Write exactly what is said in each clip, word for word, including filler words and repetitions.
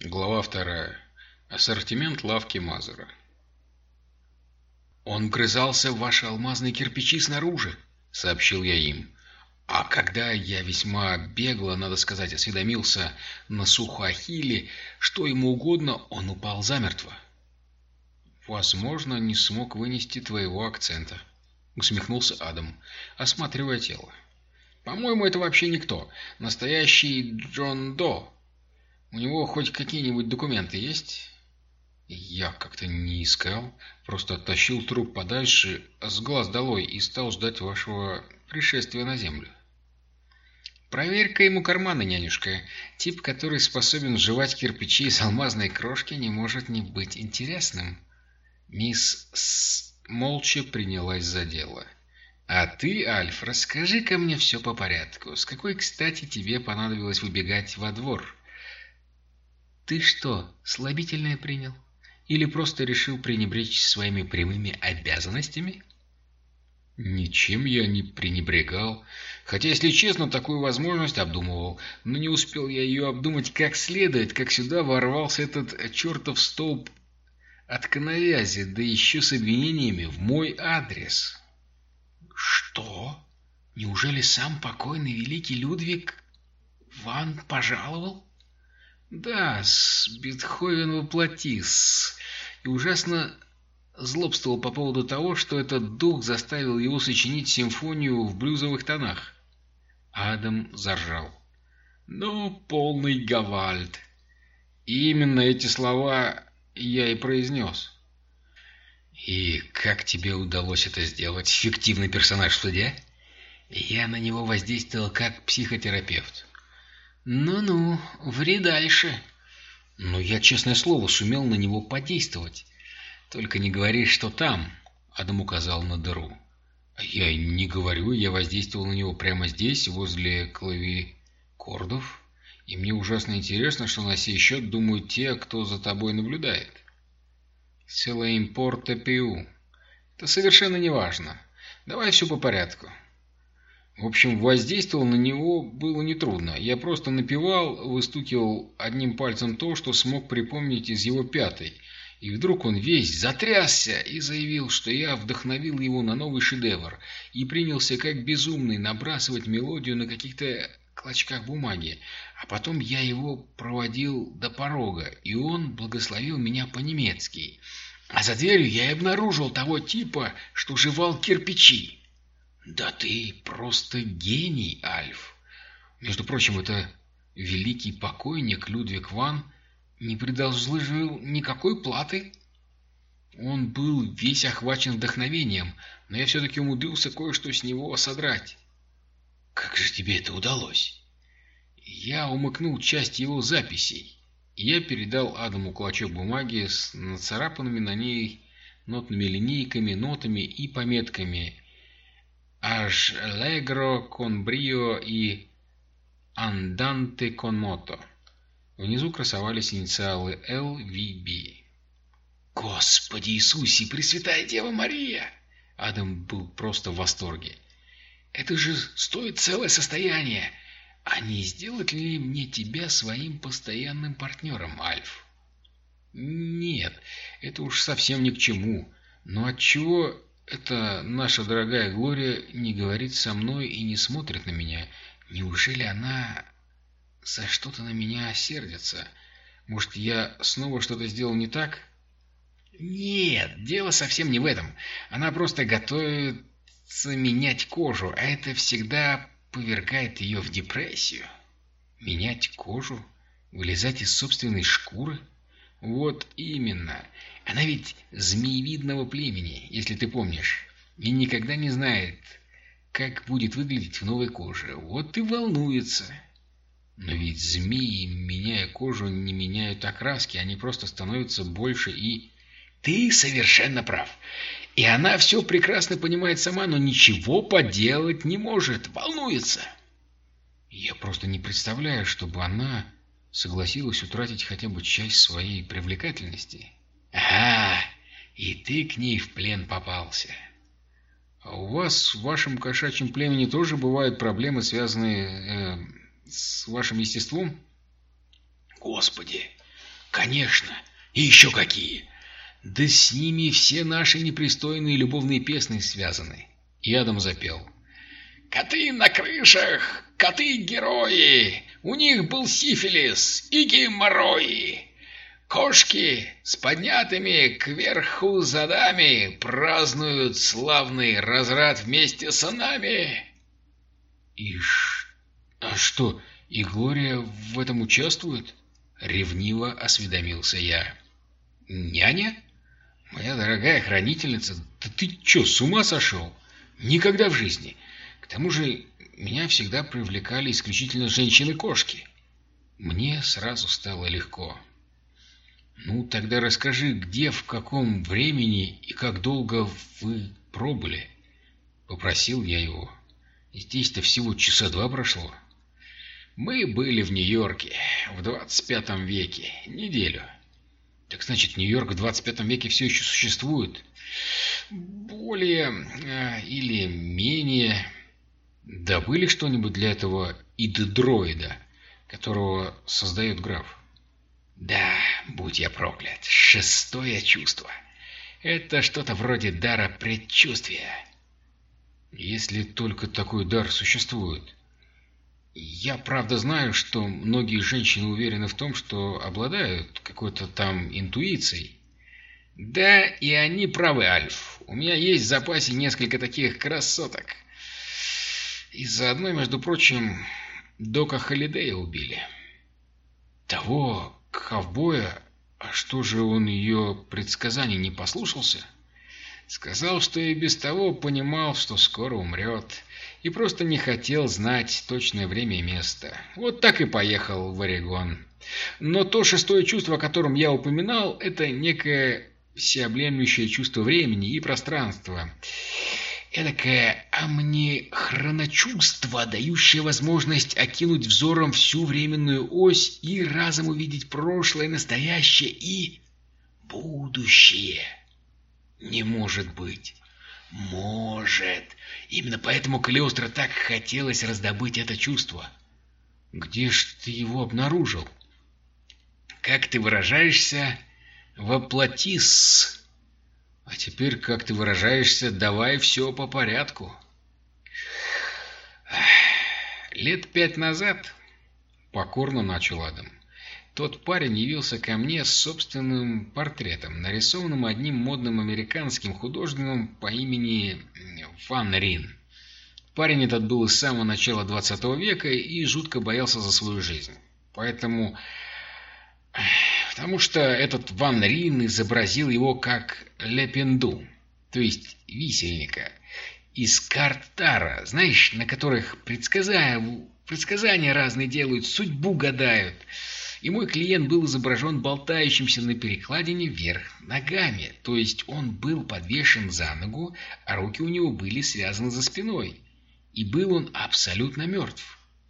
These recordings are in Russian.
Глава вторая. Ассортимент лавки Мазера. «Он вгрызался в ваши алмазные кирпичи снаружи», — сообщил я им. А когда я весьма бегло, надо сказать, осведомился на Сухоахилле, что ему угодно, он упал замертво. «Возможно, не смог вынести твоего акцента», — усмехнулся Адам, осматривая тело. «По-моему, это вообще никто. Настоящий Джон До. У него хоть какие-нибудь документы есть?» Я как-то не искал, просто оттащил труп подальше, с глаз долой, и стал ждать вашего пришествия на землю. «Проверь-ка ему карманы, нянюшка. Тип, который способен сживать кирпичи из алмазной крошки, не может не быть интересным». Мисс С. молча принялась за дело. «А ты, Альф, расскажи-ка мне все по порядку. С какой, кстати, тебе понадобилось выбегать во двор? Ты что, слабительное принял? Или просто решил пренебречь своими прямыми обязанностями?» «Ничем я не пренебрегал. Хотя, если честно, такую возможность обдумывал. Но не успел я ее обдумать как следует, как сюда ворвался этот чертов столб от коновязи, да еще с обвинениями в мой адрес». «Что? Неужели сам покойный великий Людвиг ван пожаловал?» «Да, с Бетховен воплоти, с... и ужасно злобствовал по поводу того, что этот дух заставил его сочинить симфонию в блюзовых тонах». Адам заржал. «Ну, полный гавальд». Именно эти слова я и произнес. «И как тебе удалось это сделать, фиктивный персонаж в суде?» «Я на него воздействовал как психотерапевт». «Ну-ну, ври дальше». «Но я, честное слово, сумел на него подействовать. Только не говори, что там», — Адам указал на дыру. «Я не говорю, я воздействовал на него прямо здесь, возле клавикордов. И мне ужасно интересно, что на сей счет думают те, кто за тобой наблюдает». «Целое импорта пиу. Это совершенно не важно. Давай все по порядку». В общем, воздействовал на него было нетрудно. Я просто напевал, выстукивал одним пальцем то, что смог припомнить из его пятой. И вдруг он весь затрясся и заявил, что я вдохновил его на новый шедевр, и принялся как безумный набрасывать мелодию на каких-то клочках бумаги. А потом я его проводил до порога, и он благословил меня по-немецки. А за дверью я и обнаружил того типа, что жевал кирпичи. «Да ты просто гений, Альф. Между прочим, это великий покойник Людвиг ван не предложил никакой платы. Он был весь охвачен вдохновением, но я все-таки умудрился кое-что с него содрать». «Как же тебе это удалось?» «Я умыкнул часть его записей». Я передал Адаму клочок бумаги с нацарапанными на ней нотными линейками, нотами и пометками «Аж Allegro con brio» и «Andante con moto». Внизу красовались инициалы эл ви би. «Господи Иисусе, Пресвятая Дева Мария!» Адам был просто в восторге. «Это же стоит целое состояние! А не сделать ли мне тебя своим постоянным партнером, Альф?» «Нет, это уж совсем ни к чему. Но отчего эта наша дорогая Глория не говорит со мной и не смотрит на меня? Неужели она за что-то на меня сердится? Может, я снова что-то сделал не так?» «Нет, дело совсем не в этом. Она просто готовится менять кожу, а это всегда повергает ее в депрессию». «Менять кожу? Вылезать из собственной шкуры?» «Вот именно. Она ведь змеевидного племени, если ты помнишь, и никогда не знает, как будет выглядеть в новой коже. Вот и волнуется». «Но ведь змеи, меняя кожу, не меняют окраски, они просто становятся больше и...» «Ты совершенно прав. И она все прекрасно понимает сама, но ничего поделать не может, волнуется». «Я просто не представляю, чтобы она согласилась утратить хотя бы часть своей привлекательности». «Ага, и ты к ней в плен попался». «А у вас в вашем кошачьем племени тоже бывают проблемы, связанные э, с вашим естеством?» «Господи, Конечно, и еще какие. Да с ними все наши непристойные любовные песни связаны. И Адам запел. Коты на крышах, коты-герои, у них был сифилис и геморрои. Кошки с поднятыми кверху задами празднуют славный разврат вместе с нами. И ш... А что, и Глория в этом участвует? Ревниво осведомился я. Няня? Моя дорогая хранительница, да ты чё, с ума сошел? Никогда в жизни. К тому же меня всегда привлекали исключительно женщины-кошки. Мне сразу стало легко. Ну, тогда расскажи, где, в каком времени и как долго вы пробыли? Попросил я его. Здесь-то всего часа два прошло. Мы были в Нью-Йорке в двадцать пятом веке, неделю. Так значит, Нью-Йорк в двадцать пятом веке все еще существует? Более э, или менее. Добыли что-нибудь для этого иддроида, которого создает граф? Да, будь я проклят, шестое чувство. Это что-то вроде дара предчувствия. Если только такой дар существует. Я, правда, знаю, что многие женщины уверены в том, что обладают какой-то там интуицией. Да, и они правы, Альф. У меня есть в запасе несколько таких красоток. Из-за одной, между прочим, Дока Холидея убили. Того ковбоя? А что же он ее предсказаний не послушался? Сказал, что и без того понимал, что скоро умрет, и просто не хотел знать точное время и место. Вот так и поехал в Орегон. Но то шестое чувство, о котором я упоминал, это некое всеобъемлющее чувство времени и пространства. Эдакое амнихроночувство, дающее возможность окинуть взором всю временную ось и разом увидеть прошлое, настоящее и будущее. Не может быть. Может. Именно поэтому Калиостро так хотелось раздобыть это чувство. Где ж ты его обнаружил? Как ты выражаешься, воплотис. А теперь, как ты выражаешься, давай все по порядку. Лет пять назад, покорно начал Адам, тот парень явился ко мне с собственным портретом, нарисованным одним модным американским художником по имени Ван Рин. Парень этот был с самого начала двадцатого века и жутко боялся за свою жизнь. Поэтому... Потому что этот Ван Рин изобразил его как Лепенду, то есть висельника, из карт Таро, знаешь, на которых предсказания, предсказания разные делают, судьбу гадают. И мой клиент был изображен болтающимся на перекладине вверх ногами, то есть он был подвешен за ногу, а руки у него были связаны за спиной, и был он абсолютно мертв.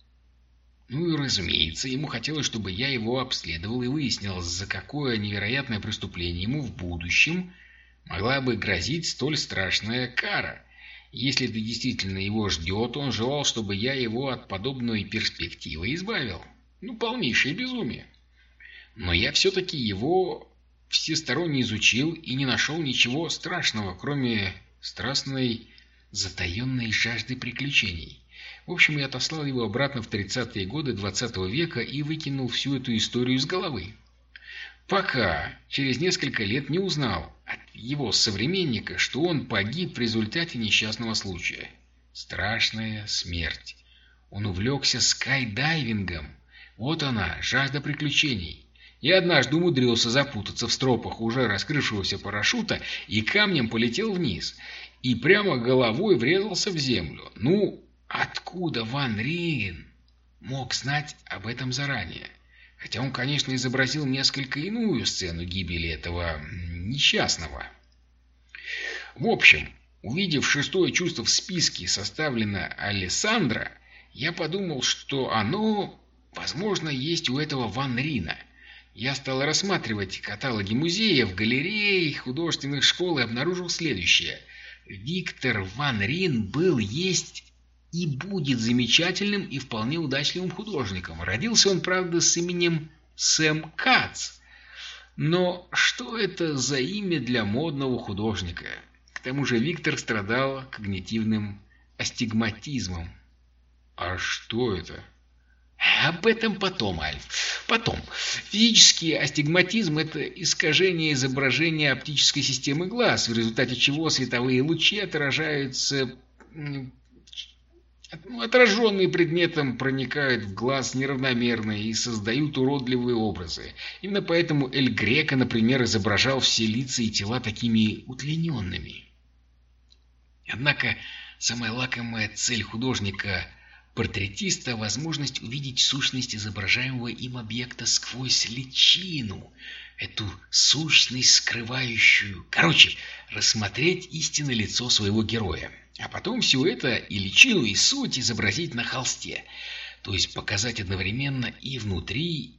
Ну и, разумеется, ему хотелось, чтобы я его обследовал и выяснил, за какое невероятное преступление ему в будущем могла бы грозить столь страшная кара. Если это действительно его ждет, он желал, чтобы я его от подобной перспективы избавил. Ну, полнейшее безумие. Но я все-таки его всесторонне изучил и не нашел ничего страшного, кроме страстной затаенной жажды приключений. В общем, я отослал его обратно в тридцатые годы двадцатого века и выкинул всю эту историю из головы. Пока через несколько лет не узнал от его современника, что он погиб в результате несчастного случая. Страшная смерть. Он увлекся скайдайвингом. Вот она, жажда приключений. И однажды умудрился запутаться в стропах уже раскрывшегося парашюта и камнем полетел вниз. И прямо головой врезался в землю. Ну... Откуда Ван Рин мог знать об этом заранее? Хотя он, конечно, изобразил несколько иную сцену гибели этого несчастного. В общем, увидев шестое чувство в списке, составлено Алессандро, я подумал, что оно, возможно, есть у этого Ван Рина. Я стал рассматривать каталоги музеев, галерей, художественных школ и обнаружил следующее. Виктор Ван Рин был, есть... и будет замечательным и вполне удачливым художником. Родился он, правда, с именем Сэм Кац. Но что это за имя для модного художника? К тому же Виктор страдал когнитивным астигматизмом. А что это? Об этом потом, Альф. Потом. Физический астигматизм – это искажение изображения оптической системы глаз, в результате чего световые лучи отражаются... Ну, отраженные предметом проникают в глаз неравномерно и создают уродливые образы. Именно поэтому Эль Греко, например, изображал все лица и тела такими удлиненными. Однако самая лакомая цель художника-портретиста – возможность увидеть сущность изображаемого им объекта сквозь личину, эту сущность скрывающую. Короче, рассмотреть истинное лицо своего героя. А потом все это, и личину, и суть, изобразить на холсте. То есть показать одновременно и внутри,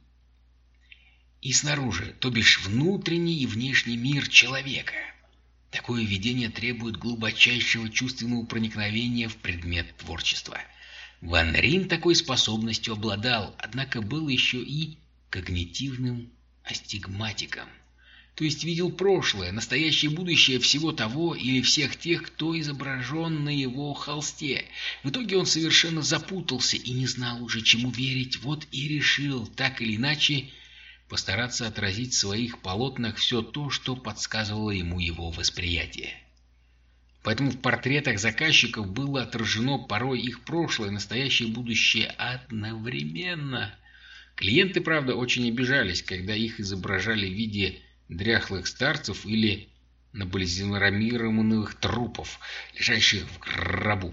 и снаружи, то бишь внутренний и внешний мир человека. Такое видение требует глубочайшего чувственного проникновения в предмет творчества. Ван Рин такой способностью обладал, однако был еще и когнитивным астигматиком. То есть видел прошлое, настоящее и будущее всего того или всех тех, кто изображен на его холсте. В итоге он совершенно запутался и не знал уже, чему верить, вот и решил, так или иначе, постараться отразить в своих полотнах все то, что подсказывало ему его восприятие. Поэтому в портретах заказчиков было отражено порой их прошлое, настоящее и будущее одновременно. Клиенты, правда, очень обижались, когда их изображали в виде дряхлых старцев или набальзамированных трупов, лежащих в гробу.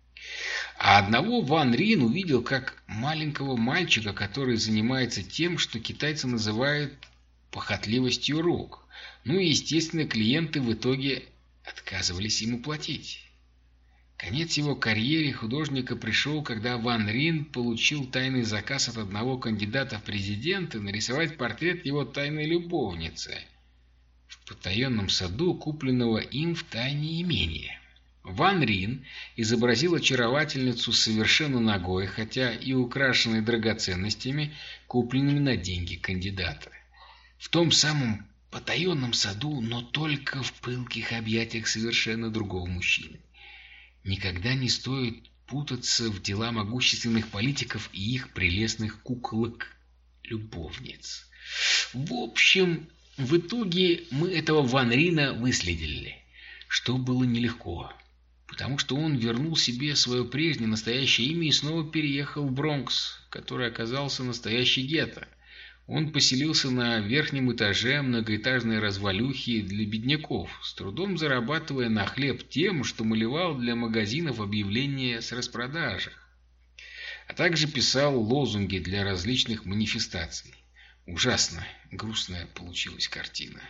А одного Ван Рин увидел как маленького мальчика, который занимается тем, что китайцы называют похотливостью рук. Ну и, естественно, клиенты в итоге отказывались ему платить. Конец его карьере художника пришел, когда Ван Рин получил тайный заказ от одного кандидата в президенты нарисовать портрет его тайной любовницы в потаенном саду, купленного им в тайне имения. Ван Рин изобразил очаровательницу совершенно нагой, хотя и украшенной драгоценностями, купленными на деньги кандидата. В том самом потаенном саду, но только в пылких объятиях совершенно другого мужчины. Никогда не стоит путаться в дела могущественных политиков и их прелестных куколок-любовниц. В общем, в итоге мы этого Ван Рина выследили, что было нелегко, потому что он вернул себе свое прежнее настоящее имя и снова переехал в Бронкс, который оказался настоящей гетто. Он поселился на верхнем этаже многоэтажной развалюхи для бедняков, с трудом зарабатывая на хлеб тем, что малевал для магазинов объявления с распродажах, а также писал лозунги для различных манифестаций. Ужасно грустная получилась картина.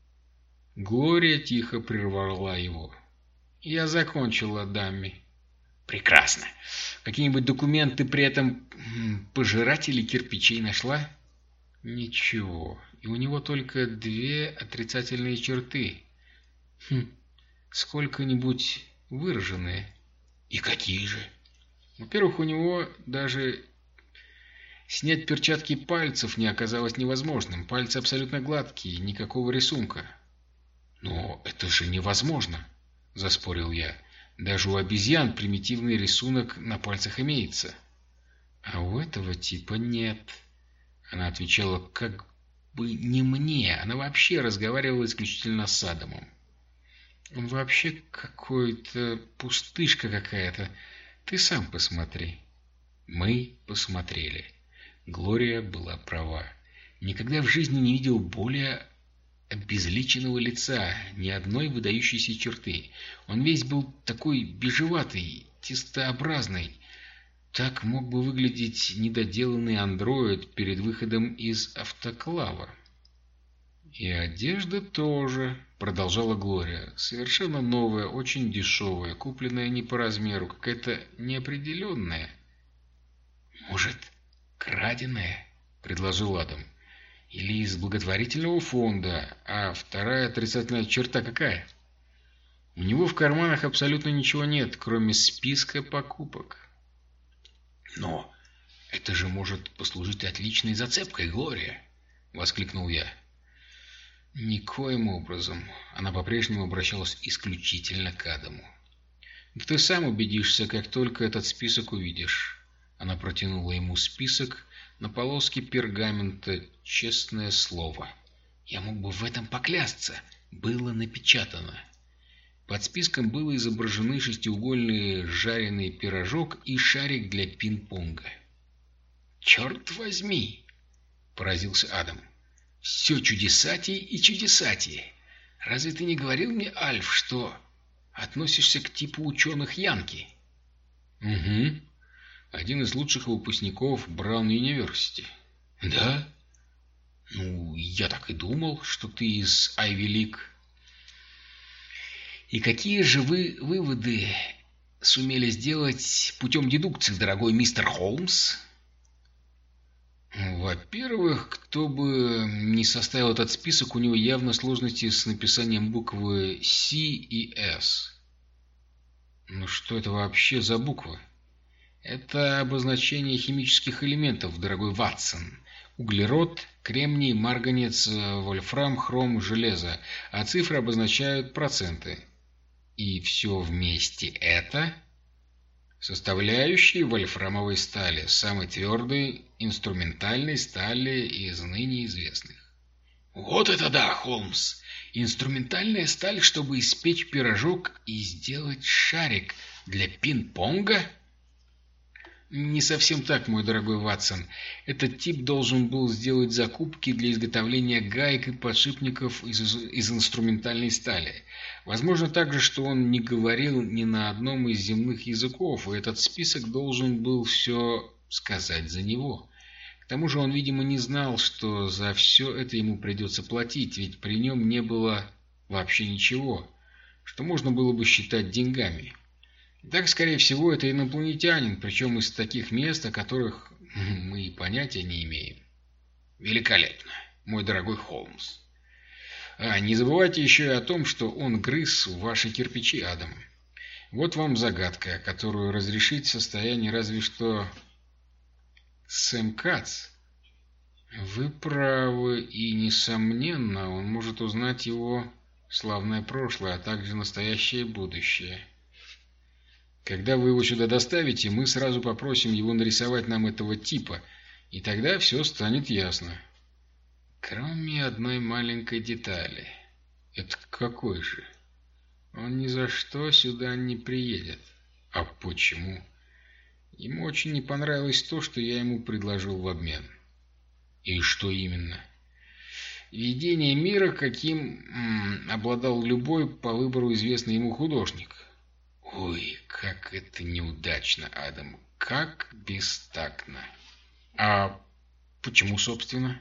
Глория тихо прервала его. «Я закончила, дамми». «Прекрасно. Какие-нибудь документы при этом пожиратели кирпичей нашла?» «Ничего. И у него только две отрицательные черты. Хм, сколько-нибудь выраженные». «И какие же?» «Во-первых, у него даже снять перчатки пальцев не оказалось невозможным. Пальцы абсолютно гладкие, никакого рисунка». «Но это же невозможно», — заспорил я. «Даже у обезьян примитивный рисунок на пальцах имеется». «А у этого типа нет». Она отвечала как бы не мне, она вообще разговаривала исключительно с Адамом. «Он вообще какой-то пустышка какая-то. Ты сам посмотри». Мы посмотрели. Глория была права. Никогда в жизни не видел более обезличенного лица, ни одной выдающейся черты. Он весь был такой бежеватый, тестообразный. Так мог бы выглядеть недоделанный андроид перед выходом из автоклава. «И одежда тоже», — продолжала Глория, — «совершенно новая, очень дешевая, купленная не по размеру, какая-то неопределенная». «Может, краденая?» — предложил Адам. «Или из благотворительного фонда. А вторая отрицательная черта какая?» «У него в карманах абсолютно ничего нет, кроме списка покупок». «Но это же может послужить отличной зацепкой, Глория!» — воскликнул я. Никоим образом. Она по-прежнему обращалась исключительно к Адаму. Да ты сам убедишься, как только этот список увидишь. Она протянула ему список на полоске пергамента, честное слово. Я мог бы в этом поклясться. Было напечатано. Под списком было изображены шестиугольный жареный пирожок и шарик для пинг-понга. «Черт возьми!» — поразился Адам. «Все чудесатей и чудесатей. Разве ты не говорил мне, Альф, что относишься к типу ученых Янки?» «Угу. Один из лучших выпускников Браун-Юниверсити». «Да? Ну, я так и думал, что ты из Айви Лиг». «И какие же вы выводы сумели сделать путем дедукции, дорогой мистер Холмс?» «Во-первых, кто бы ни составил этот список, у него явно сложности с написанием буквы «С» и «С». Ну что это вообще за буквы? Это обозначение химических элементов, дорогой Ватсон. Углерод, кремний, марганец, вольфрам, хром, железо. А цифры обозначают проценты. И все вместе это составляющие вольфрамовой стали, самой твердой инструментальной стали из ныне известных. Вот это да, Холмс! Инструментальная сталь, чтобы испечь пирожок и сделать шарик для пинг-понга? Не совсем так, мой дорогой Ватсон. Этот тип должен был сделать закупки для изготовления гаек и подшипников из, из инструментальной стали. Возможно также, что он не говорил ни на одном из земных языков, и этот список должен был все сказать за него. К тому же он, видимо, не знал, что за все это ему придется платить, ведь при нем не было вообще ничего, что можно было бы считать деньгами. Так, скорее всего, это инопланетянин, причем из таких мест, о которых мы и понятия не имеем. Великолепно, мой дорогой Холмс. А не забывайте еще и о том, что он грыз ваши кирпичи, Адам. Вот вам загадка, которую разрешить в состоянии разве что Сэм Кац. Вы правы, и, несомненно, он может узнать его славное прошлое, а также настоящее и будущее. Когда вы его сюда доставите, мы сразу попросим его нарисовать нам этого типа, и тогда все станет ясно. Кроме одной маленькой детали. Это какой же? Он ни за что сюда не приедет. А почему? Ему очень не понравилось то, что я ему предложил в обмен. И что именно? Видение мира, каким м, обладал любой по выбору известный ему художник. Ой, как это неудачно, Адам, как бестактно. А почему, собственно?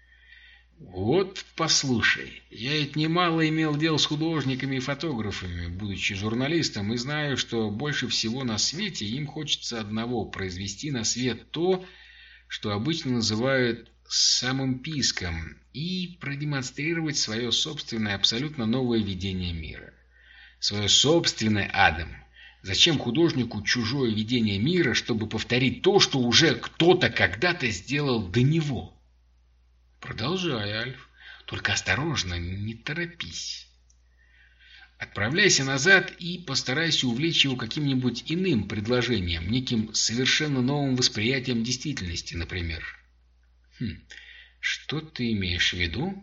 Вот послушай, я ведь немало имел дел с художниками и фотографами, будучи журналистом, и знаю, что больше всего на свете им хочется одного — произвести на свет то, что обычно называют самым писком, и продемонстрировать свое собственное абсолютно новое видение мира. Свое собственное, Адам. Зачем художнику чужое видение мира, чтобы повторить то, что уже кто-то когда-то сделал до него? Продолжай, Альф. Только осторожно, не торопись. Отправляйся назад и постарайся увлечь его каким-нибудь иным предложением, неким совершенно новым восприятием действительности, например. Хм, что ты имеешь в виду?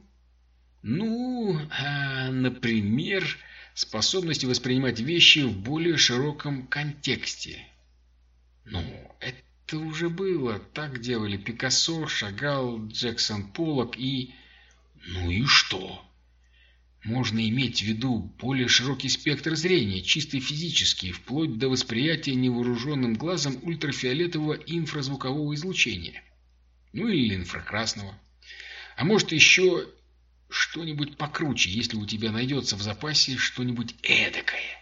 Ну, а, например, способность воспринимать вещи в более широком контексте. Ну, это уже было. Так делали Пикассо, Шагал, Джексон Поллок и... Ну и что? Можно иметь в виду более широкий спектр зрения, чисто физический, вплоть до восприятия невооруженным глазом ультрафиолетового и инфразвукового излучения. Ну или инфракрасного. А может еще что-нибудь покруче, если у тебя найдется в запасе что-нибудь эдакое.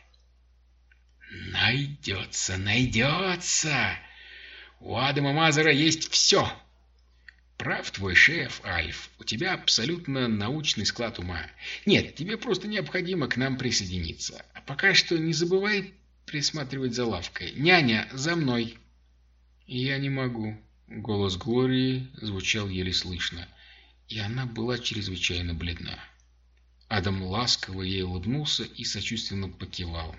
Найдется, найдется. У Адама Мазера есть все. Прав твой шеф, Альф. У тебя абсолютно научный склад ума. Нет, тебе просто необходимо к нам присоединиться. А пока что не забывай присматривать за лавкой. Няня, за мной. Я не могу. Голос Глории звучал еле слышно, и она была чрезвычайно бледна. Адам ласково ей улыбнулся и сочувственно покивал.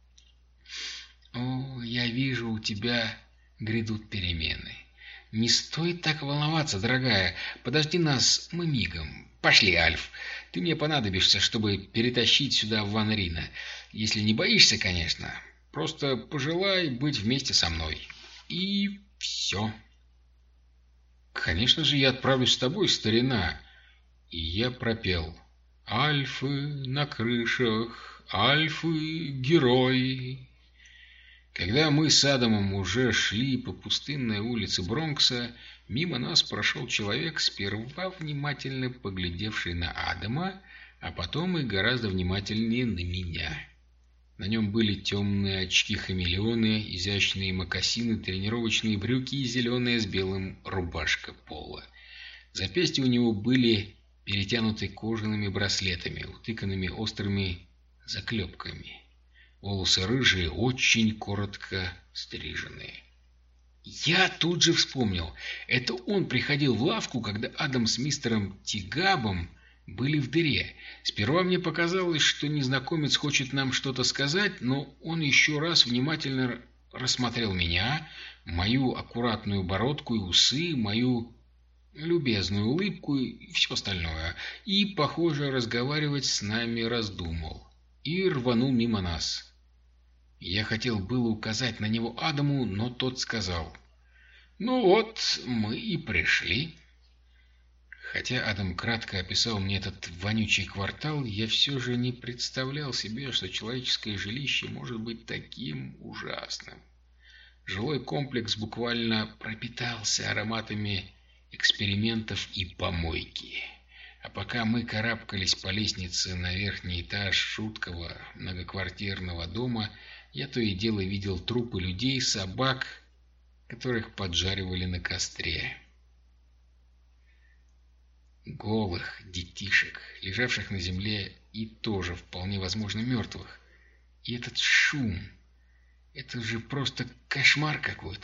«О, я вижу, у тебя грядут перемены. Не стоит так волноваться, дорогая. Подожди нас, мы мигом. Пошли, Альф. Ты мне понадобишься, чтобы перетащить сюда Ван Рина. Если не боишься, конечно. Просто пожелай быть вместе со мной. И все». «Конечно же, я отправлюсь с тобой, старина». И я пропел: «Альфы на крышах, альфы герои». Когда мы с Адамом уже шли по пустынной улице Бронкса, мимо нас прошел человек, сперва внимательно поглядевший на Адама, а потом и гораздо внимательнее на меня. На нем были темные очки-хамелеоны, изящные мокасины, тренировочные брюки и зеленая с белым рубашка пола. Запястья у него были перетянуты кожаными браслетами, утыканными острыми заклепками. Волосы рыжие, очень коротко стриженные. Я тут же вспомнил. Это он приходил в лавку, когда Адам с мистером Тигабом были в дыре. Сперва мне показалось, что незнакомец хочет нам что-то сказать, но он еще раз внимательно рассмотрел меня, мою аккуратную бородку и усы, мою любезную улыбку и все остальное, и, похоже, разговаривать с нами раздумал, и рванул мимо нас. Я хотел было указать на него Адаму, но тот сказал: «Ну вот, мы и пришли». Хотя Адам кратко описал мне этот вонючий квартал, я все же не представлял себе, что человеческое жилище может быть таким ужасным. Жилой комплекс буквально пропитался ароматами экспериментов и помойки. А пока мы карабкались по лестнице на верхний этаж жуткого многоквартирного дома, я то и дело видел трупы людей, собак, которых поджаривали на костре. Голых детишек, лежавших на земле и тоже вполне возможно мертвых. И этот шум, это же просто кошмар какой-то.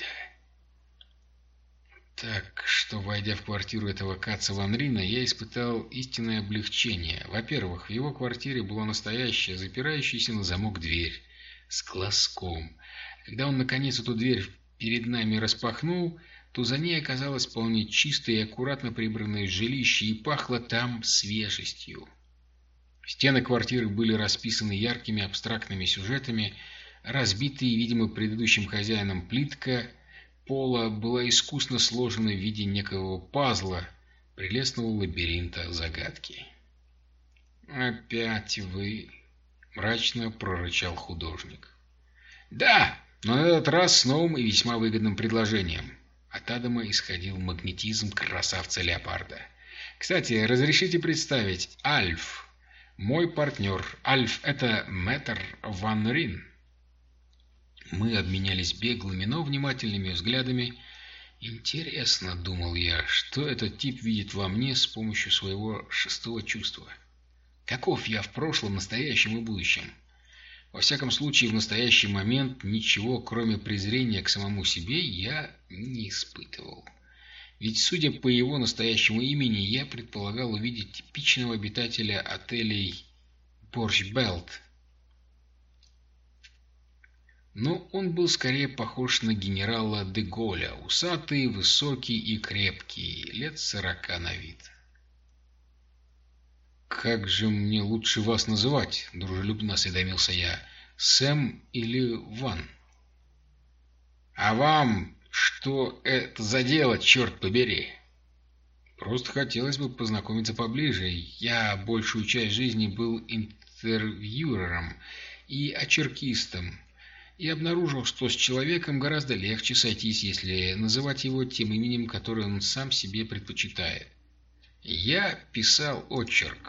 Так что, войдя в квартиру этого Каца Ван Рина, я испытал истинное облегчение. Во-первых, в его квартире была настоящая, запирающаяся на замок дверь с глазком. Когда он наконец эту дверь перед нами распахнул, то за ней оказалось вполне чистое и аккуратно прибранное жилище, и пахло там свежестью. Стены квартиры были расписаны яркими абстрактными сюжетами, разбитые, видимо, предыдущим хозяином плитка пола была искусно сложена в виде некого пазла, прелестного лабиринта загадки. «Опять вы!» — мрачно прорычал художник. «Да, но на этот раз с новым и весьма выгодным предложением». От Адама исходил магнетизм красавца-леопарда. «Кстати, разрешите представить, Альф, мой партнер. Альф — это мэтр Ван Рин». Мы обменялись беглыми, но внимательными взглядами. «Интересно, — думал я, — что этот тип видит во мне с помощью своего шестого чувства. Каков я в прошлом, настоящем и будущем? Во всяком случае, в настоящий момент ничего, кроме презрения к самому себе, я не испытывал. Ведь, судя по его настоящему имени, я предполагал увидеть типичного обитателя отелей Борщ-Белт. Но он был скорее похож на генерала де Голля, усатый, высокий и крепкий, лет сорока на вид. «Как же мне лучше вас называть?» — дружелюбно осведомился я. «Сэм или Ван?» «А вам что это за дело, черт побери?» «Просто хотелось бы познакомиться поближе. Я большую часть жизни был интервьюером и очеркистом, и обнаружил, что с человеком гораздо легче сойтись, если называть его тем именем, которое он сам себе предпочитает. Я писал очерк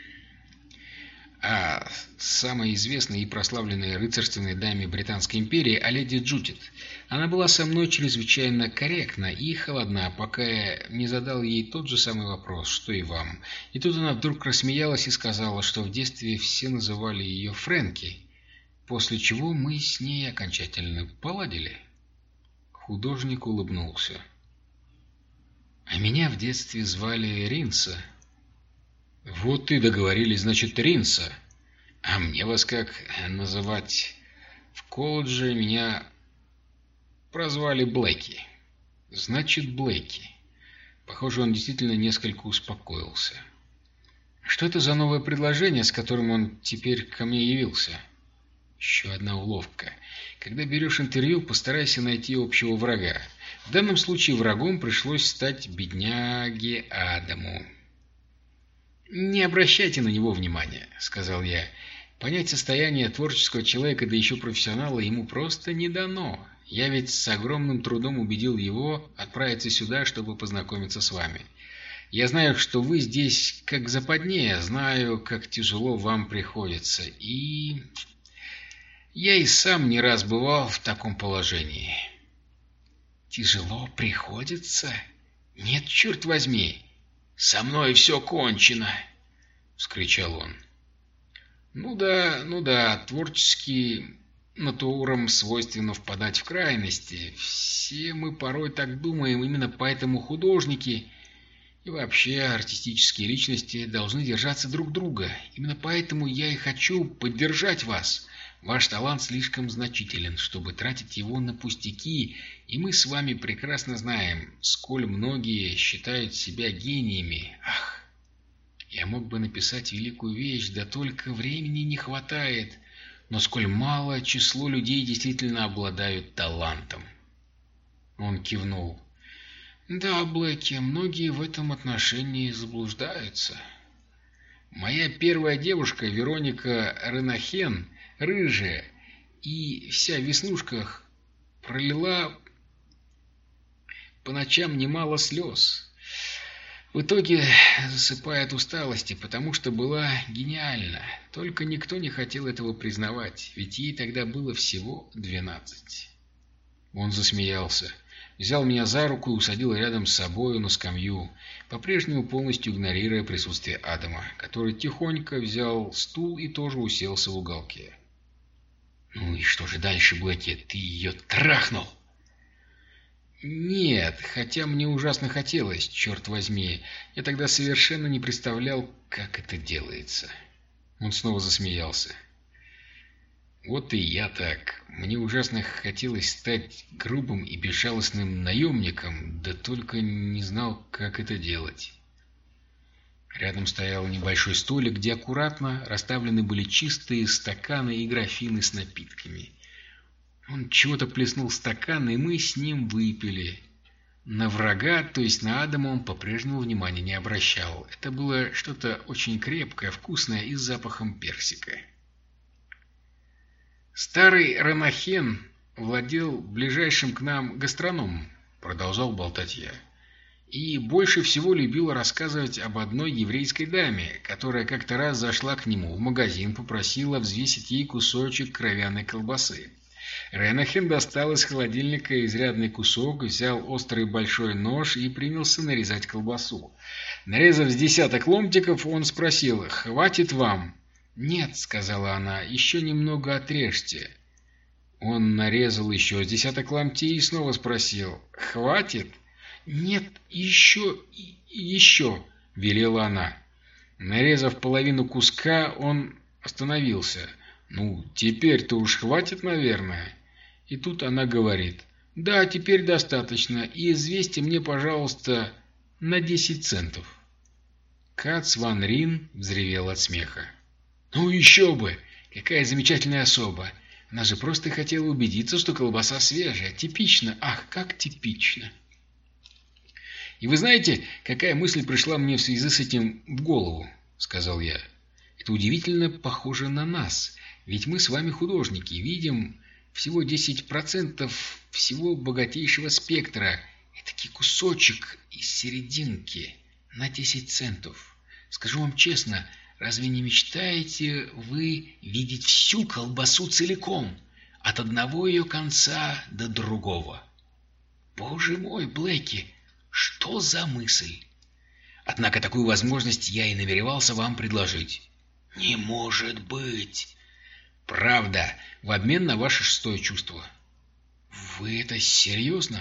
о самой известной и прославленной рыцарственной даме Британской империи, о леди Джудит. Она была со мной чрезвычайно корректна и холодна, пока я не задал ей тот же самый вопрос, что и вам. И тут она вдруг рассмеялась и сказала, что в детстве все называли ее Фрэнки, после чего мы с ней окончательно поладили. Художник улыбнулся. «А меня в детстве звали Ринса». Вот и договорились, значит, Ринса. А мне вас как называть? В колледже меня прозвали Блэки. Значит, Блэки. Похоже, он действительно несколько успокоился. Что это за новое предложение, с которым он теперь ко мне явился? Еще одна уловка. Когда берешь интервью, постарайся найти общего врага. В данном случае врагом пришлось стать бедняге Адаму. «Не обращайте на него внимания», — сказал я. «Понять состояние творческого человека, да еще профессионала, ему просто не дано. Я ведь с огромным трудом убедил его отправиться сюда, чтобы познакомиться с вами. Я знаю, что вы здесь как западне, знаю, как тяжело вам приходится, и... я и сам не раз бывал в таком положении». «Тяжело приходится? Нет, черт возьми! Со мной все кончено!» — вскричал он. «Ну да, ну да, творчески натурам свойственно впадать в крайности. Все мы порой так думаем, именно поэтому художники и вообще артистические личности должны держаться друг друга. Именно поэтому я и хочу поддержать вас. Ваш талант слишком значителен, чтобы тратить его на пустяки, и мы с вами прекрасно знаем, сколь многие считают себя гениями. Ах, я мог бы написать великую вещь, да только времени не хватает. Но сколь мало число людей действительно обладают талантом». Он кивнул. «Да, Блэки, многие в этом отношении заблуждаются. Моя первая девушка, Вероника Ренахен, рыжая и вся в веснушках, пролила по ночам немало слез. В итоге засыпая от усталости, потому что была гениальна. Только никто не хотел этого признавать, ведь ей тогда было всего двенадцать. Он засмеялся, взял меня за руку и усадил рядом с собою на скамью, по-прежнему полностью игнорируя присутствие Адама, который тихонько взял стул и тоже уселся в уголке. «Ну и что же дальше, Блэки? Ты ее трахнул?» «Нет, хотя мне ужасно хотелось, черт возьми. Я тогда совершенно не представлял, как это делается». Он снова засмеялся. «Вот и я так. Мне ужасно хотелось стать грубым и безжалостным наемником, да только не знал, как это делать». Рядом стоял небольшой столик, где аккуратно расставлены были чистые стаканы и графины с напитками. Он чего-то плеснул в стакан, и мы с ним выпили. На врага, то есть на Адама, он по-прежнему внимания не обращал. Это было что-то очень крепкое, вкусное и с запахом персика. «Старый Ранахен владел ближайшим к нам гастрономом», — продолжал болтать я. «И больше всего любил рассказывать об одной еврейской даме, которая как-то раз зашла к нему в магазин, попросила взвесить ей кусочек кровяной колбасы. Ренахен достал из холодильника изрядный кусок, взял острый большой нож и принялся нарезать колбасу. Нарезав с десяток ломтиков, он спросил: «Хватит вам?» «Нет», — сказала она, — «еще немного отрежьте». Он нарезал еще с десяток ломтей и снова спросил: «Хватит?» «Нет, еще, еще», — велела она. Нарезав половину куска, он остановился. «Ну, теперь-то уж хватит, наверное». И тут она говорит: «Да, теперь достаточно, и известьте мне, пожалуйста, на десять центов». Кац Ван Рин взревел от смеха. «Ну еще бы! Какая замечательная особа! Она же просто хотела убедиться, что колбаса свежая. Типично! Ах, как типично!» «И вы знаете, какая мысль пришла мне в связи с этим в голову?» — сказал я. «Это удивительно похоже на нас, ведь мы с вами художники, видим всего десять процентов всего богатейшего спектра. Этакий кусочек из серединки на десять центов. Скажу вам честно, разве не мечтаете вы видеть всю колбасу целиком, от одного ее конца до другого? Боже мой, Блэки, что за мысль? Однако такую возможность я и намеревался вам предложить». «Не может быть!» «Правда, в обмен на ваше шестое чувство». «Вы это серьезно?»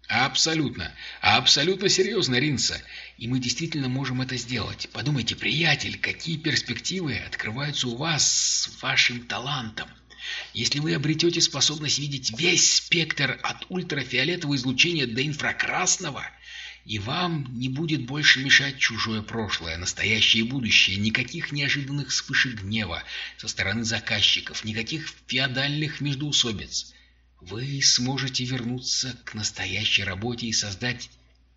Абсолютно. Абсолютно серьезно, Ринса. И мы действительно можем это сделать. Подумайте, приятель, какие перспективы открываются у вас с вашим талантом. Если вы обретете способность видеть весь спектр от ультрафиолетового излучения до инфракрасного, и вам не будет больше мешать чужое прошлое, настоящее и будущее, никаких неожиданных вспышек гнева со стороны заказчиков, никаких феодальных междоусобиц. Вы сможете вернуться к настоящей работе и создать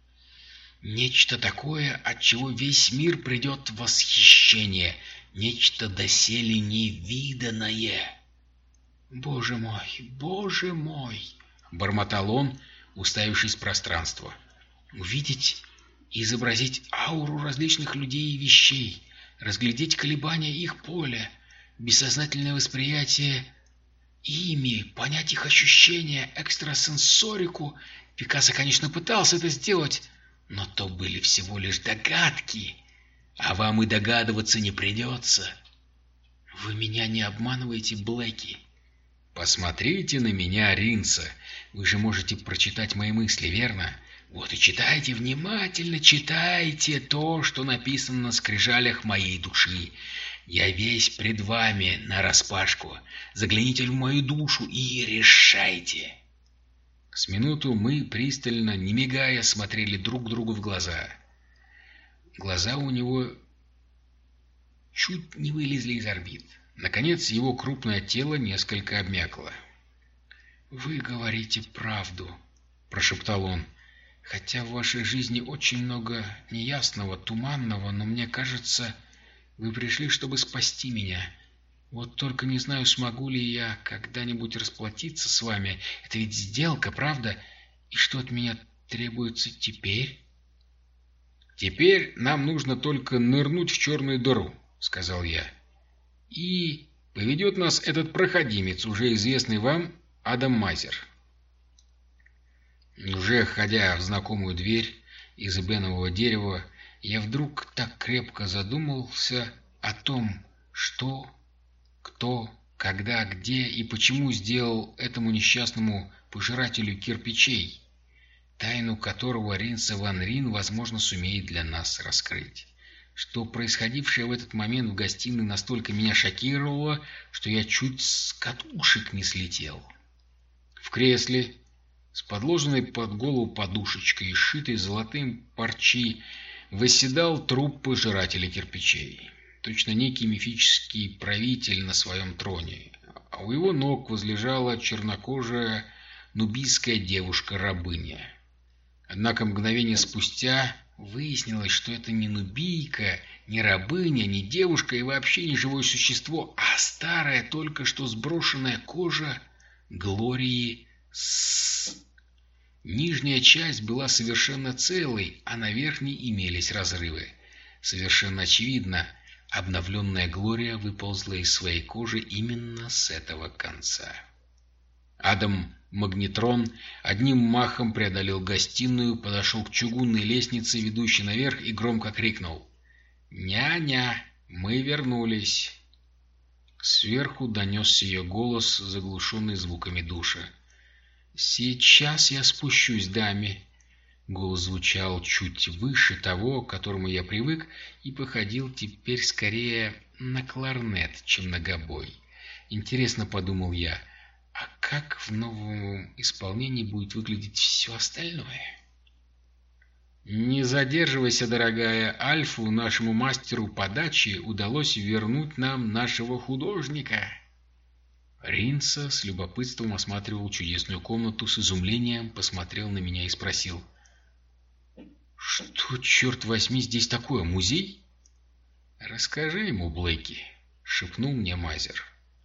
нечто такое, от чего весь мир придет в восхищение, нечто доселе невиданное. «Боже мой, боже мой!» — бормотал он, уставившись в пространство. «Увидеть и изобразить ауру различных людей и вещей, разглядеть колебания их поля, бессознательное восприятие ими, понять их ощущения, экстрасенсорику. Пикассо, конечно, пытался это сделать, но то были всего лишь догадки, а вам и догадываться не придется. Вы меня не обманываете, Блэки. Посмотрите на меня, Ринса. Вы же можете прочитать мои мысли, верно? Вот и читайте внимательно, читайте то, что написано на скрижалях моей души. Я весь пред вами нараспашку. Загляните в мою душу и решайте. С минуту мы пристально, не мигая, смотрели друг другу в глаза. Глаза у него чуть не вылезли из орбит. Наконец, его крупное тело несколько обмякло. «Вы говорите правду», — прошептал он. «Хотя в вашей жизни очень много неясного, туманного, но мне кажется, вы пришли, чтобы спасти меня. Вот только не знаю, смогу ли я когда-нибудь расплатиться с вами. Это ведь сделка, правда? И что от меня требуется теперь?» «Теперь нам нужно только нырнуть в черную дыру», — сказал я. «И поведет нас этот проходимец, уже известный вам Адам Мазер». Уже ходя в знакомую дверь из эбенового дерева, я вдруг так крепко задумался о том, что, кто, когда, где и почему сделал этому несчастному пожирателю кирпичей, тайну которого Ринса ван Рин, возможно, сумеет для нас раскрыть. Что происходившее в этот момент в гостиной настолько меня шокировало, что я чуть с катушек не слетел. В кресле, с подложенной под голову подушечкой и сшитой золотым парчи, восседал труп пожирателя кирпичей. Точно некий мифический правитель на своем троне, а у его ног возлежала чернокожая нубийская девушка-рабыня. Однако мгновение спустя выяснилось, что это не нубийка, не рабыня, не девушка и вообще не живое существо, а старая, только что сброшенная кожа Глории С. Нижняя часть была совершенно целой, а на верхней имелись разрывы. Совершенно очевидно, обновленная Глория выползла из своей кожи именно с этого конца. Адам Магнетрон одним махом преодолел гостиную, подошел к чугунной лестнице, ведущей наверх, и громко крикнул: «Ня-ня, мы вернулись!» Сверху донесся ее голос, заглушенный звуками душа. «Сейчас я спущусь, даме!» Голос звучал чуть выше того, к которому я привык, и походил теперь скорее на кларнет, чем на гобой. Интересно, подумал я, а как в новом исполнении будет выглядеть все остальное? «Не задерживайся, дорогая. Альфу, нашему мастеру подачи, удалось вернуть нам нашего художника». Ринса с любопытством осматривал чудесную комнату, с изумлением посмотрел на меня и спросил: «Что, черт возьми, здесь такое? Музей?» «Расскажи ему, Блэки», — шепнул мне Мазер.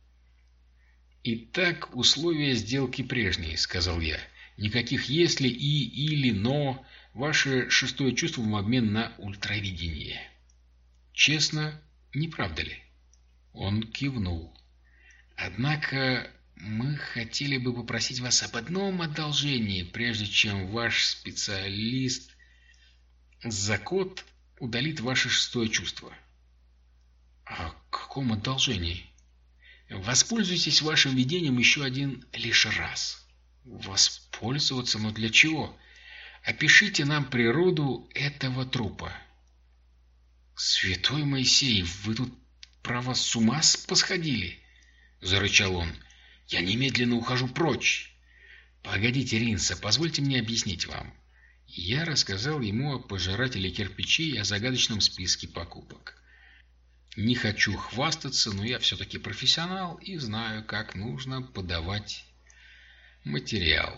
«Итак, условия сделки прежние», — сказал я. «Никаких «если», «и», «или», «но». Ваше шестое чувство в обмен на ультравидение. Честно, не правда ли?» Он кивнул. «Однако мы хотели бы попросить вас об одном одолжении, прежде чем ваш специалист Закот удалит ваше шестое чувство». «О каком одолжении?» «Воспользуйтесь вашим видением еще один лишь раз». «Воспользоваться? Но для чего?» Опишите нам природу этого трупа». «Святой Моисей, вы тут, право, с ума посходили?» — зарычал он. «Я немедленно ухожу прочь». «Погодите, Ринса, позвольте мне объяснить вам». Я рассказал ему о пожирателе кирпичей и о загадочном списке покупок. Не хочу хвастаться, но я все-таки профессионал и знаю, как нужно подавать материал.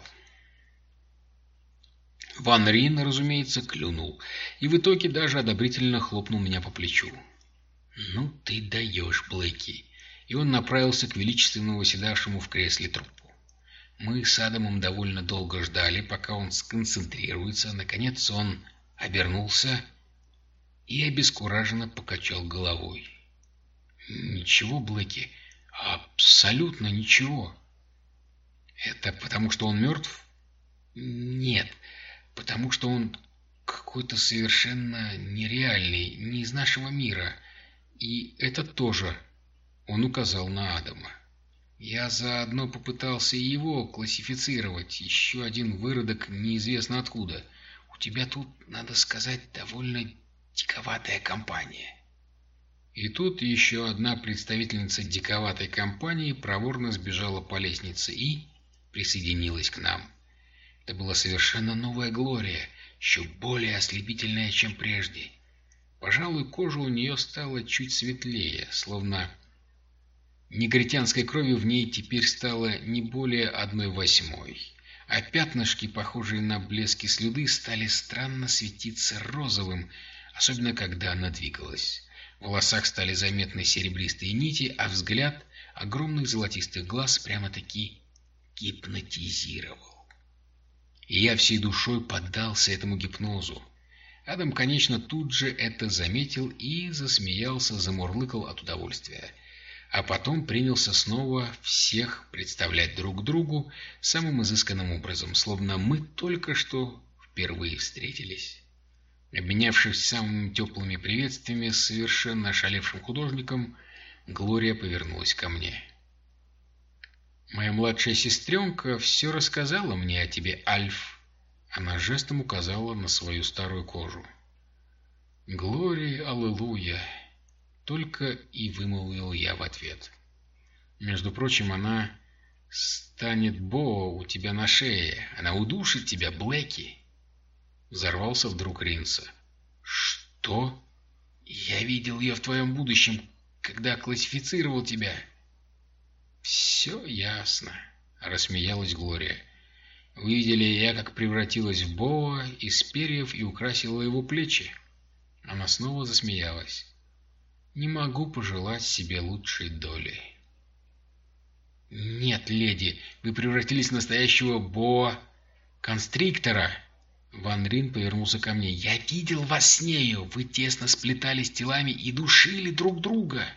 Ван Рин, разумеется, клюнул, и в итоге даже одобрительно хлопнул меня по плечу. «Ну ты даешь, Блэки!» И он направился к величественно восседавшему в кресле трупу. Мы с Адамом довольно долго ждали, пока он сконцентрируется. Наконец он обернулся и обескураженно покачал головой. «Ничего, Блэки, абсолютно ничего». «Это потому, что он мертв?» «Нет, потому что он какой-то совершенно нереальный, не из нашего мира. И это тоже», — он указал на Адама. «Я заодно попытался его классифицировать. Еще один выродок неизвестно откуда. У тебя тут, надо сказать, довольно диковатая компания». И тут еще одна представительница диковатой компании проворно сбежала по лестнице и присоединилась к нам. Это была совершенно новая Глория, еще более ослепительная, чем прежде. Пожалуй, кожа у нее стала чуть светлее, словно негритянской крови в ней теперь стало не более одной восьмой, а пятнышки, похожие на блески слюды, стали странно светиться розовым, особенно когда она двигалась. В волосах стали заметны серебристые нити, а взгляд огромных золотистых глаз прямо-таки гипнотизировал. И я всей душой поддался этому гипнозу. Адам, конечно, тут же это заметил и засмеялся, замурлыкал от удовольствия. А потом принялся снова всех представлять друг другу самым изысканным образом, словно мы только что впервые встретились. Обменявшись самыми теплыми приветствиями с совершенно ошалевшим художником, Глория повернулась ко мне. «Моя младшая сестренка все рассказала мне о тебе, Альф». Она жестом указала на свою старую кожу. «Глория, аллилуйя!» Только и вымолвил я в ответ. «Между прочим, она станет Боа у тебя на шее. Она удушит тебя, Блэки!» Взорвался вдруг Ринса. «Что? Я видел ее в твоем будущем, когда классифицировал тебя». «Все ясно», — рассмеялась Глория. «Вы видели, я как превратилась в Боа из перьев и украсила его плечи?» Она снова засмеялась. «Не могу пожелать себе лучшей доли». «Нет, леди, вы превратились в настоящего боа-констриктора!» Ван Рин повернулся ко мне. «Я видел вас с нею! Вы тесно сплетались телами и душили друг друга!»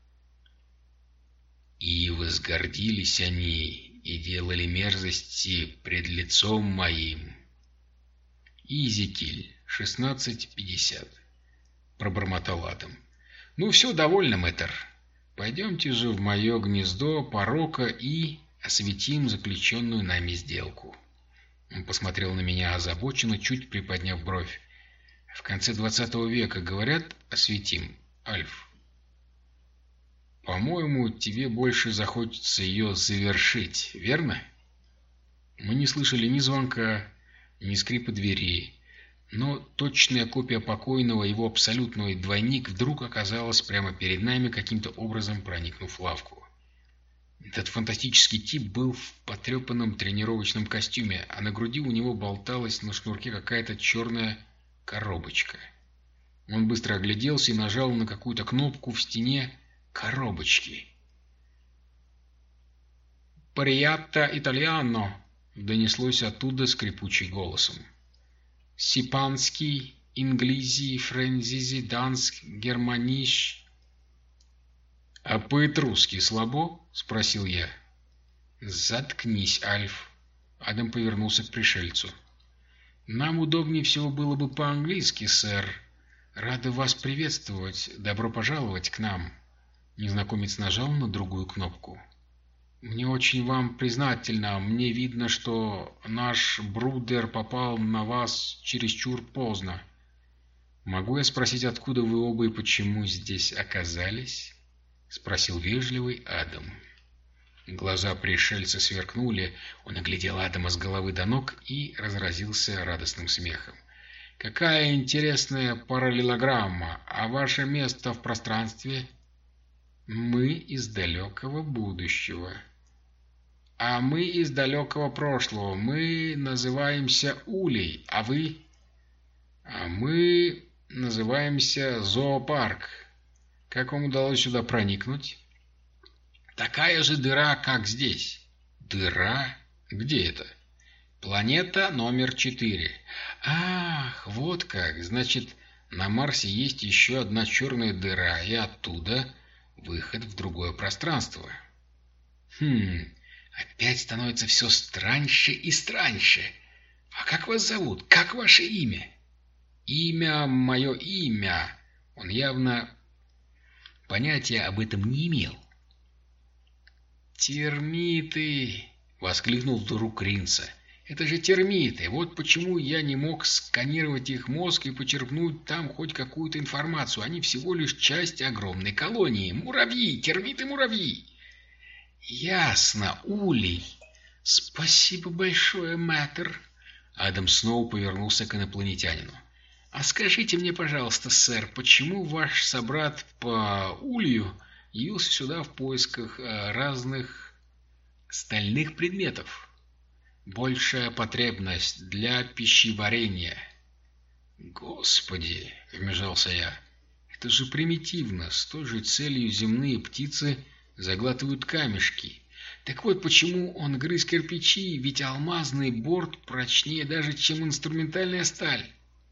«И возгордились они, и делали мерзости пред лицом моим». «Изикиль, шестнадцать пятьдесят», — пробормотал Адам. «Ну все, довольно, мэтр. Пойдемте же в мое гнездо порока и осветим заключенную нами сделку». Он посмотрел на меня озабоченно, чуть приподняв бровь. «В конце двадцатого века, говорят, осветим, Альф. По-моему, тебе больше захочется ее завершить, верно?» Мы не слышали ни звонка, ни скрипа двери, но точная копия покойного, его абсолютный двойник, вдруг оказалась прямо перед нами, каким-то образом проникнув в лавку. Этот фантастический тип был в потрепанном тренировочном костюме, а на груди у него болталась на шнурке какая-то черная коробочка. Он быстро огляделся и нажал на какую-то кнопку в стене коробочки. «Париатта итальяно!» — донеслось оттуда скрипучим голосом. «Сипанский, инглизи, френзизи, данск, германиш...» «А по-этрусски слабо?» — спросил я. «Заткнись, Альф». Адам повернулся к пришельцу. «Нам удобнее всего было бы по-английски, сэр. Рады вас приветствовать. Добро пожаловать к нам». Незнакомец нажал на другую кнопку. Мне очень вам признательна. Мне видно, что наш брудер попал на вас чересчур поздно. Могу я спросить, откуда вы оба и почему здесь оказались? Спросил вежливый Адам. Глаза пришельца сверкнули, он оглядел Адама с головы до ног и разразился радостным смехом. «Какая интересная параллелограмма! А ваше место в пространстве?» «Мы из далекого будущего». «А мы из далекого прошлого. Мы называемся Улей, а вы?» «А мы называемся Зоопарк. Как вам удалось сюда проникнуть?» «Такая же дыра, как здесь». «Дыра? Где это?» «Планета номер четыре». «Ах, вот как! Значит, на Марсе есть еще одна черная дыра, и оттуда выход в другое пространство». «Хм, опять становится все страньше и страньше. А как вас зовут? Как ваше имя?» «Имя, мое имя». Он явно понятия об этом не имел. «Термиты!» — воскликнул вдруг Ринса. «Это же термиты! Вот почему я не мог сканировать их мозг и почерпнуть там хоть какую-то информацию. Они всего лишь часть огромной колонии. Муравьи! Термиты-муравьи!» «Ясно, Улей! Спасибо большое, мэтр!» Адам снова повернулся к инопланетянину. «А скажите мне, пожалуйста, сэр, почему ваш собрат по Улью явился сюда в поисках разных стальных предметов? Большая потребность для пищеварения». «Господи!» — вмешался я. «Это же примитивно. С той же целью земные птицы заглатывают камешки. Так вот почему он грыз кирпичи, ведь алмазный борт прочнее даже, чем инструментальная сталь».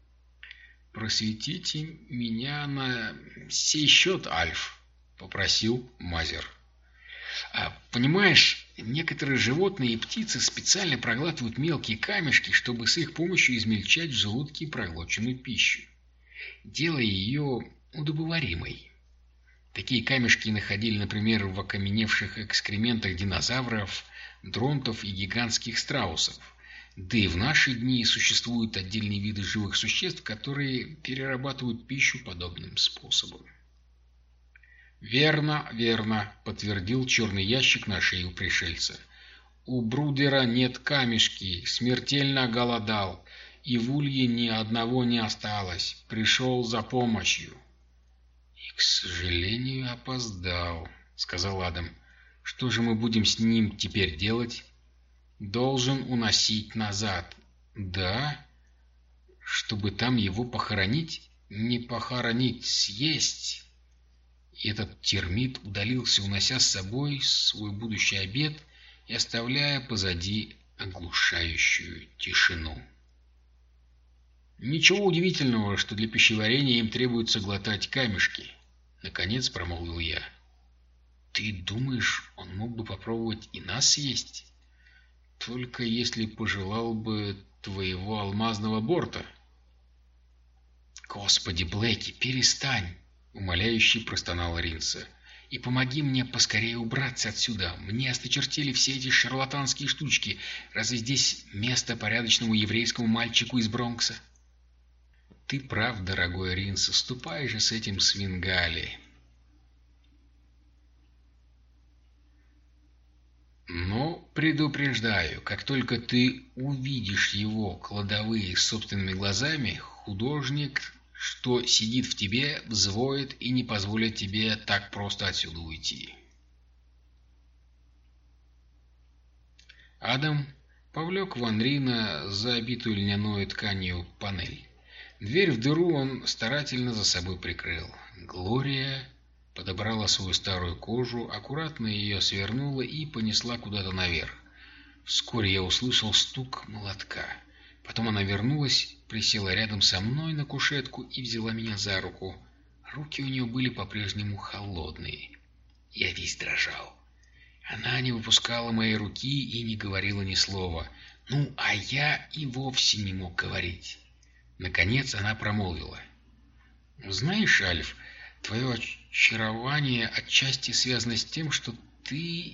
«Просветите меня на сей счет, Альф», — попросил Мазер. А, «Понимаешь, некоторые животные и птицы специально проглатывают мелкие камешки, чтобы с их помощью измельчать в желудке проглоченную пищу, делая ее удобоваримой. Такие камешки находили, например, в окаменевших экскрементах динозавров, дронтов и гигантских страусов. Да и в наши дни существуют отдельные виды живых существ, которые перерабатывают пищу подобным способом». «Верно, верно», — подтвердил черный ящик на шее у пришельца. «У Брудера нет камешки, смертельно оголодал, и в Улье ни одного не осталось. Пришел за помощью». «И, к сожалению, опоздал», — сказал Адам. «Что же мы будем с ним теперь делать?» «Должен уносить назад». «Да? Чтобы там его похоронить?» «Не похоронить, съесть». И этот термит удалился, унося с собой свой будущий обед и оставляя позади оглушающую тишину. «Ничего удивительного, что для пищеварения им требуется глотать камешки», — наконец промолвил я. «Ты думаешь, он мог бы попробовать и нас съесть? Только если пожелал бы твоего алмазного борта». «Господи, Блэки, перестань!» — умоляюще простонал Ринса. «И помоги мне поскорее убраться отсюда. Мне осточертели все эти шарлатанские штучки. Разве здесь место порядочному еврейскому мальчику из Бронкса?» «Ты прав, дорогой Ринса, ступай же с этим Свингали». «Но предупреждаю, как только ты увидишь его кладовые собственными глазами, художник, что сидит в тебе, взвоет и не позволит тебе так просто отсюда уйти». Адам повлек Ван Рина за обитую льняной тканью панель. Дверь в дыру он старательно за собой прикрыл. Глория подобрала свою старую кожу, аккуратно ее свернула и понесла куда-то наверх. Вскоре я услышал стук молотка. Потом она вернулась, присела рядом со мной на кушетку и взяла меня за руку. Руки у нее были по-прежнему холодные. Я весь дрожал. Она не выпускала моей руки и не говорила ни слова. Ну, а я и вовсе не мог говорить. Наконец она промолвила: «Знаешь, Альф, твое очарование отчасти связано с тем, что ты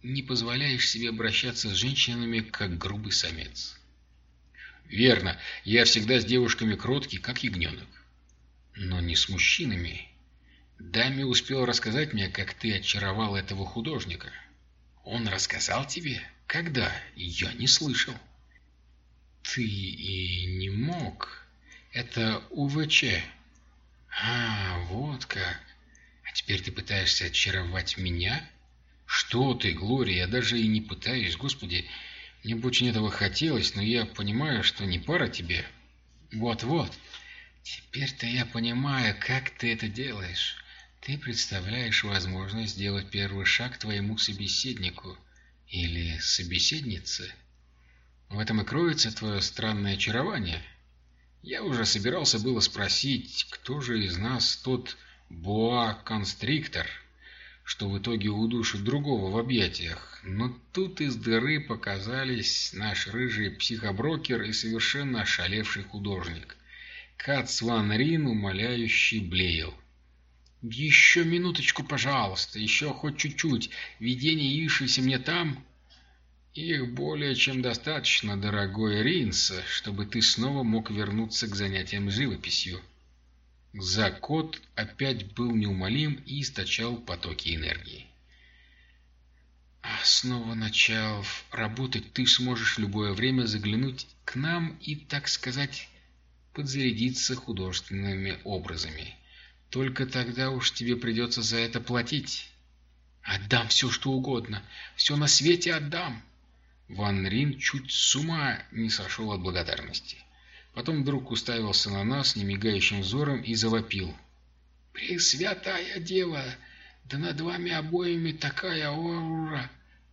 не позволяешь себе обращаться с женщинами, как грубый самец. Верно, я всегда с девушками кроткий, как ягненок. Но не с мужчинами. Дами успел рассказать мне, как ты очаровал этого художника. Он рассказал тебе? Когда? Я не слышал. Ты и не мог. Это УВЧ. А, вот как. А теперь ты пытаешься очаровать меня? Что ты, Глория, я даже и не пытаюсь, Господи. Мне бы очень этого хотелось, но я понимаю, что не пара тебе. Вот-вот. Теперь-то я понимаю, как ты это делаешь. Ты представляешь возможность сделать первый шаг твоему собеседнику или собеседнице. В этом и кроется твое странное очарование. Я уже собирался было спросить, кто же из нас тот боа-констриктор, что в итоге удушит другого в объятиях, но тут из дыры показались наш рыжий психоброкер и совершенно ошалевший художник. Кац Ван Рин умоляюще блеял. «Еще минуточку, пожалуйста, еще хоть чуть-чуть. Видение, явившееся мне там...» «Их более чем достаточно, дорогой Ринс, чтобы ты снова мог вернуться к занятиям живописью». Закот опять был неумолим и источал потоки энергии. «А снова начав работать, ты сможешь в любое время заглянуть к нам и, так сказать, подзарядиться художественными образами. Только тогда уж тебе придется за это платить». «Отдам все, что угодно. Все на свете отдам». Ван Рин чуть с ума не сошел от благодарности. Потом вдруг уставился на нас немигающим взором и завопил. «Пресвятая Дева! Да над вами обоими такая аура!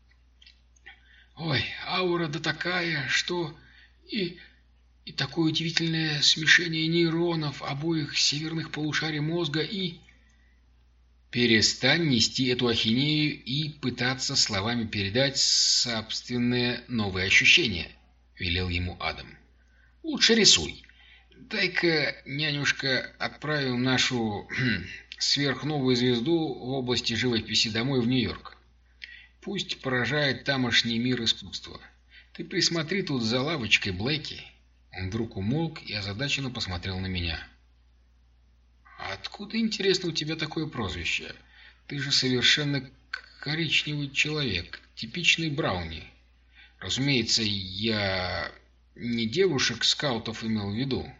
Ой, аура да такая, что... И... и такое удивительное смешение нейронов обоих северных полушарий мозга и...» «Перестань нести эту ахинею и пытаться словами передать собственные новые ощущения», — велел ему Адам. «Лучше рисуй. Дай-ка, нянюшка, отправим нашу хм, сверхновую звезду в области живописи домой в Нью-Йорк. Пусть поражает тамошний мир искусства. Ты присмотри тут за лавочкой, Блэки». Он вдруг умолк и озадаченно посмотрел на меня. «Откуда, интересно, у тебя такое прозвище? Ты же совершенно коричневый человек, типичный брауни. Разумеется, я не девушек-скаутов имел в виду».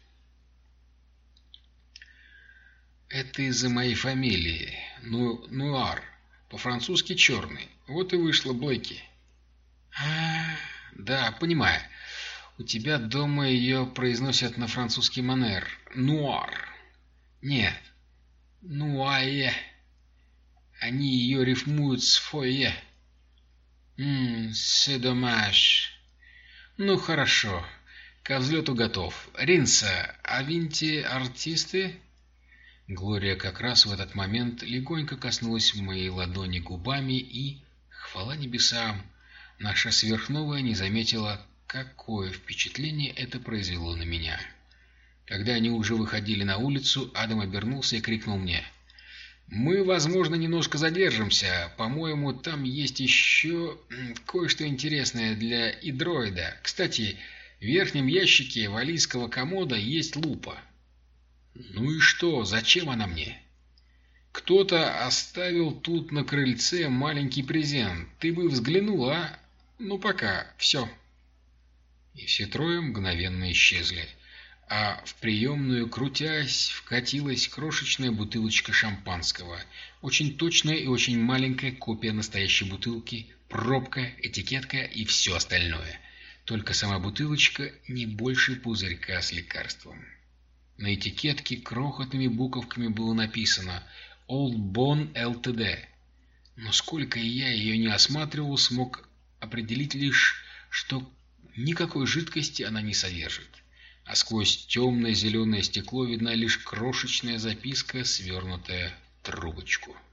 «Это из-за моей фамилии. Ну, Нуар. По-французски черный. Вот и вышло, Блэки». «А, да, понимаю. У тебя дома ее произносят на французский манер. Нуар». «Нет, нуае. Они ее рифмуют с фойе». «Ммм, c'est dommage. Ну, хорошо. Ко взлету готов. Ринса, а винти артисты?» Глория как раз в этот момент легонько коснулась моей ладони губами и, хвала небесам, наша сверхновая не заметила, какое впечатление это произвело на меня. Когда они уже выходили на улицу, Адам обернулся и крикнул мне. «Мы, возможно, немножко задержимся. По-моему, там есть еще кое-что интересное для идроида. Кстати, в верхнем ящике валийского комода есть лупа». «Ну и что? Зачем она мне?» «Кто-то оставил тут на крыльце маленький презент. Ты бы взглянул, а? Ну пока, все». И все трое мгновенно исчезли. А в приемную, крутясь, вкатилась крошечная бутылочка шампанского. Очень точная и очень маленькая копия настоящей бутылки, пробка, этикетка и все остальное. Только сама бутылочка не больше пузырька с лекарством. На этикетке крохотными буковками было написано «Old Bon эл ти ди». Но сколько я ее не осматривал, смог определить лишь, что никакой жидкости она не содержит. А сквозь темное зеленое стекло видна лишь крошечная записка, свернутая в трубочку.